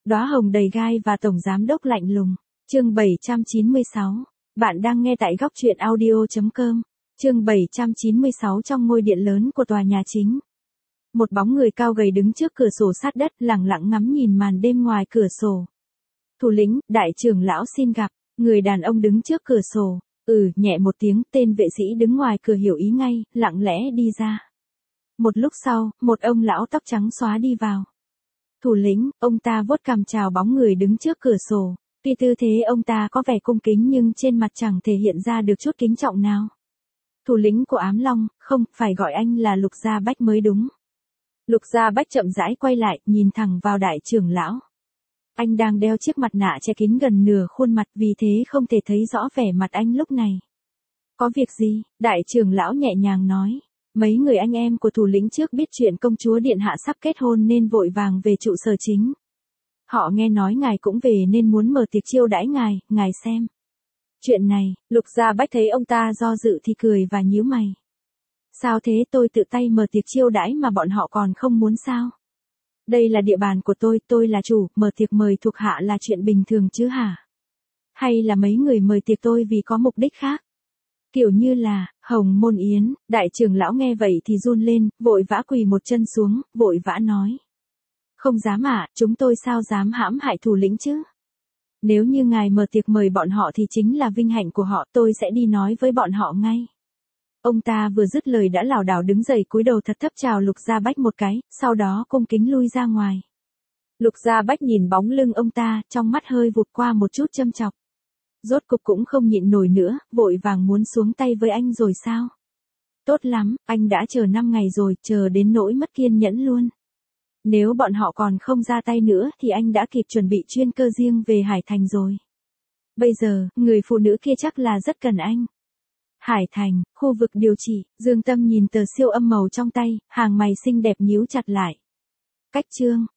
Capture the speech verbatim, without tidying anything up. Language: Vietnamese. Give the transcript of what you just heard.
Đóa hồng đầy gai và tổng giám đốc lạnh lùng. Chương bảy trăm chín mươi sáu. Bạn đang nghe tại góc truyện audio chấm com. Chương bảy trăm chín mươi sáu. Trong ngôi điện lớn của tòa nhà chính. Một bóng người cao gầy đứng trước cửa sổ sát đất, lẳng lặng ngắm nhìn màn đêm ngoài cửa sổ. Thủ lĩnh, đại trưởng lão xin gặp. Người đàn ông đứng trước cửa sổ. Ừ, nhẹ một tiếng, tên vệ sĩ đứng ngoài cửa hiểu ý ngay, lặng lẽ đi ra. Một lúc sau, một ông lão tóc trắng xóa đi vào. Thủ lĩnh, ông ta vuốt cằm chào bóng người đứng trước cửa sổ. Tuy tư thế ông ta có vẻ cung kính nhưng trên mặt chẳng thể hiện ra được chút kính trọng nào. Thủ lĩnh của Ám Long, không, phải gọi anh là Lục Gia Bách mới đúng. Lục Gia Bách chậm rãi quay lại, nhìn thẳng vào đại trưởng lão. Anh đang đeo chiếc mặt nạ che kín gần nửa khuôn mặt, vì thế không thể thấy rõ vẻ mặt anh lúc này. Có việc gì? Đại trưởng lão nhẹ nhàng nói. Mấy người anh em của thủ lĩnh trước biết chuyện công chúa điện hạ sắp kết hôn nên vội vàng về trụ sở chính. Họ nghe nói ngài cũng về nên muốn mở tiệc chiêu đãi ngài, ngài xem. Chuyện này, Lục Gia Bách thấy ông ta do dự thì cười và nhíu mày. Sao thế, tôi tự tay mở tiệc chiêu đãi mà bọn họ còn không muốn sao? Đây là địa bàn của tôi, tôi là chủ, mở tiệc mời thuộc hạ là chuyện bình thường chứ hả? Hay là mấy người mời tiệc tôi vì có mục đích khác? Kiểu như là, Hồng Môn Yến. Đại trưởng lão nghe vậy thì run lên, vội vã quỳ một chân xuống, vội vã nói. Không dám ạ, chúng tôi sao dám hãm hại thủ lĩnh chứ? Nếu như ngài mở tiệc mời bọn họ thì chính là vinh hạnh của họ, tôi sẽ đi nói với bọn họ ngay. Ông ta vừa dứt lời đã lảo đảo đứng dậy cúi đầu thật thấp chào Lục Gia Bách một cái, sau đó cung kính lui ra ngoài. Lục Gia Bách nhìn bóng lưng ông ta, trong mắt hơi vụt qua một chút châm chọc. Rốt cục cũng không nhịn nổi nữa, vội vàng muốn xuống tay với anh rồi sao? Tốt lắm, anh đã chờ năm ngày rồi, chờ đến nỗi mất kiên nhẫn luôn. Nếu bọn họ còn không ra tay nữa thì anh đã kịp chuẩn bị chuyên cơ riêng về Hải Thành rồi. Bây giờ, người phụ nữ kia chắc là rất cần anh. Hải Thành, khu vực điều trị, Dương Tâm nhìn tờ siêu âm màu trong tay, hàng mày xinh đẹp nhíu chặt lại. Cách chương,